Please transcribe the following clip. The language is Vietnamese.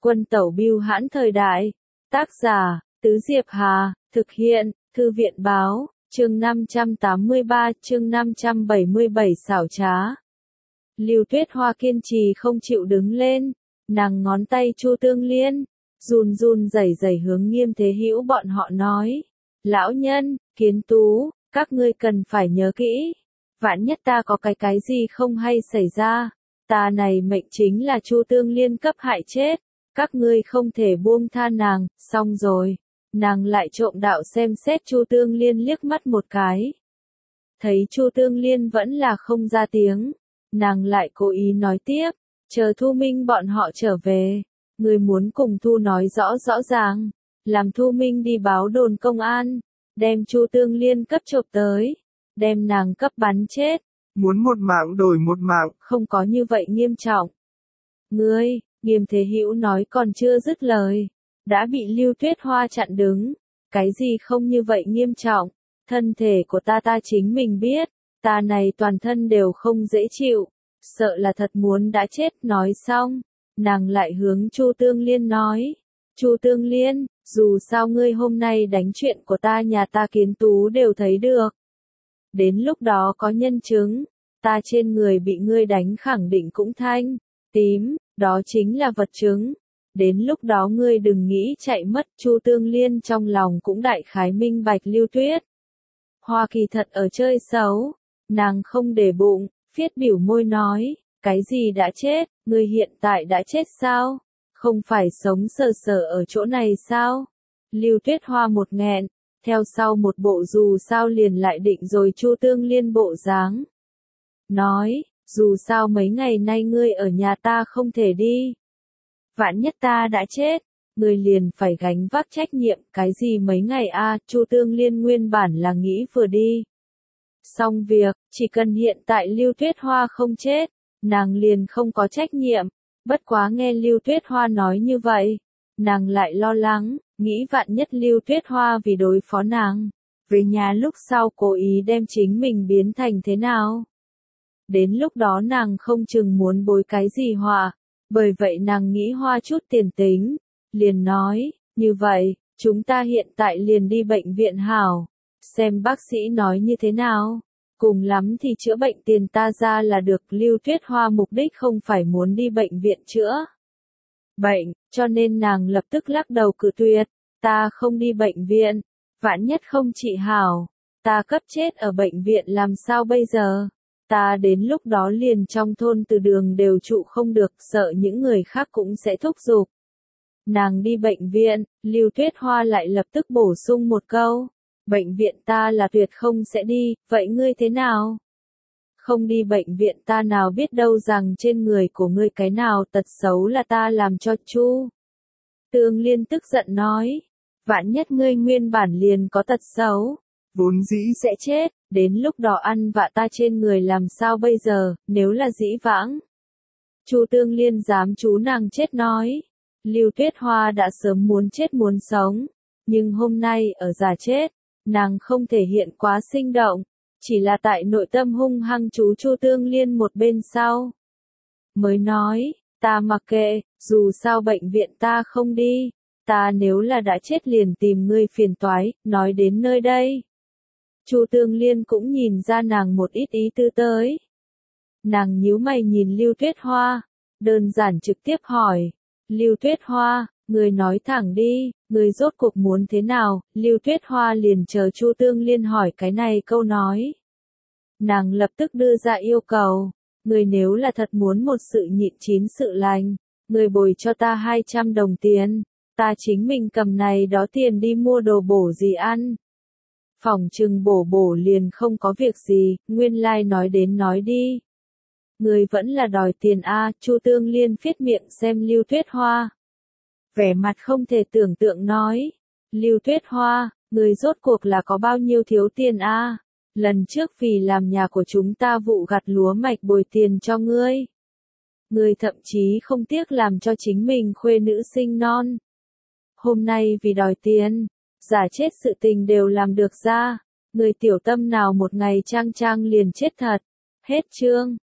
Quân tẩu bưu hãn thời đại. Tác giả, Tứ Diệp Hà, thực hiện, Thư viện báo, chương 583, chương 577 xảo trá. Lưu Tuyết Hoa kiên trì không chịu đứng lên, nàng ngón tay Chu Tương Liên, run run rẩy rẩy hướng Nghiêm Thế Hữu bọn họ nói. Lão nhân, Kiến Tú, các ngươi cần phải nhớ kỹ. Vạn nhất ta có cái gì không hay xảy ra, ta này mệnh chính là Chu Tương Liên cấp hại chết. Các ngươi không thể buông tha nàng. Xong rồi, nàng lại trộm đạo xem xét Chu Tương Liên liếc mắt một cái. Thấy Chu Tương Liên vẫn là không ra tiếng, nàng lại cố ý nói tiếp, chờ Thu Minh bọn họ trở về, người muốn cùng Thu nói rõ ràng, làm Thu Minh đi báo đồn công an, đem Chu Tương Liên cấp chộp tới, đem nàng cấp bắn chết. Muốn một mạng đổi một mạng, không có như vậy nghiêm trọng. Ngươi, Nghiêm Thế Hữu nói còn chưa dứt lời, đã bị Lưu Tuyết Hoa chặn đứng. Cái gì không như vậy nghiêm trọng, thân thể của ta chính mình biết, ta này toàn thân đều không dễ chịu, sợ là thật muốn đã chết. Nói xong, nàng lại hướng Chu Tương Liên nói, Chu Tương Liên, dù sao ngươi hôm nay đánh chuyện của ta nhà ta Kiến Tú đều thấy được. Đến lúc đó có nhân chứng, ta trên người bị ngươi đánh khẳng định cũng thanh, tím, đó chính là vật chứng. Đến lúc đó ngươi đừng nghĩ chạy mất. Chu Tương Liên trong lòng cũng đại khái minh bạch Lưu Tuyết Hoa kỳ thật ở chơi xấu, nàng không để bụng, phiết biểu môi nói, cái gì đã chết, ngươi hiện tại đã chết sao? Không phải sống sờ sờ ở chỗ này sao? Lưu Tuyết Hoa một nghẹn, theo sau một bộ dù sao liền lại định rồi Chu Tương Liên bộ dáng. Nói, dù sao mấy ngày nay ngươi ở nhà ta không thể đi. Vạn nhất ta đã chết, ngươi liền phải gánh vác trách nhiệm. Cái gì mấy ngày a? Chu Tương Liên nguyên bản là nghĩ vừa đi xong việc, chỉ cần hiện tại Lưu Tuyết Hoa không chết, nàng liền không có trách nhiệm. Bất quá nghe Lưu Tuyết Hoa nói như vậy, nàng lại lo lắng, nghĩ vạn nhất Lưu Tuyết Hoa vì đối phó nàng, về nhà lúc sau cố ý đem chính mình biến thành thế nào. Đến lúc đó nàng không chừng muốn bối cái gì họa. Bởi vậy nàng nghĩ hoa chút tiền tính, liền nói, như vậy, chúng ta hiện tại liền đi bệnh viện hảo, xem bác sĩ nói như thế nào, cùng lắm thì chữa bệnh tiền ta ra là được. Lưu Tuyết Hoa mục đích không phải muốn đi bệnh viện chữa bệnh, cho nên nàng lập tức lắc đầu cự tuyệt, ta không đi bệnh viện, vạn nhất không trị hảo, ta cấp chết ở bệnh viện làm sao bây giờ? Ta đến lúc đó liền trong thôn từ đường đều trụ không được, sợ những người khác cũng sẽ thúc giục nàng đi bệnh viện. Lưu Tuyết Hoa lại lập tức bổ sung một câu, bệnh viện ta là tuyệt không sẽ đi, vậy ngươi thế nào? Không đi bệnh viện ta nào biết đâu rằng trên người của ngươi cái nào tật xấu là ta làm cho. Chu Tương Liên tức giận nói, vạn nhất ngươi nguyên bản liền có tật xấu, vốn dĩ sẽ chết, đến lúc đó ăn vạ ta trên người làm sao bây giờ? Nếu là dĩ vãng, Chu Tương Liên dám chú nàng chết nói, Lưu Tuyết Hoa đã sớm muốn chết muốn sống, nhưng hôm nay ở già chết, nàng không thể hiện quá sinh động, chỉ là tại nội tâm hung hăng chú Chu Tương Liên một bên sau. Mới nói, ta mặc kệ, dù sao bệnh viện ta không đi, ta nếu là đã chết liền tìm ngươi phiền toái. Nói đến nơi đây, Chu Tương Liên cũng nhìn ra nàng một ít ý tư tới. Nàng nhíu mày nhìn Lưu Tuyết Hoa, đơn giản trực tiếp hỏi, Lưu Tuyết Hoa, người nói thẳng đi, người rốt cuộc muốn thế nào? Lưu Tuyết Hoa liền chờ Chu Tương Liên hỏi cái này câu nói. Nàng lập tức đưa ra yêu cầu, người nếu là thật muốn một sự nhịn chín sự lành, người bồi cho ta 200 đồng tiền, ta chính mình cầm này đó tiền đi mua đồ bổ gì ăn. Phỏng chừng bổ liền không có việc gì. Nguyên lai nói đến nói đi, người vẫn là đòi tiền a. Chu Tương Liên phiết miệng xem Lưu Tuyết Hoa, vẻ mặt không thể tưởng tượng nói, Lưu Tuyết Hoa, người rốt cuộc là có bao nhiêu thiếu tiền a? Lần trước vì làm nhà của chúng ta vụ gặt lúa mạch bồi tiền cho ngươi, ngươi thậm chí không tiếc làm cho chính mình khuê nữ sinh non. Hôm nay vì đòi tiền, giả chết sự tình đều làm được ra, người tiểu tâm nào một ngày trang liền chết thật. Hết chương.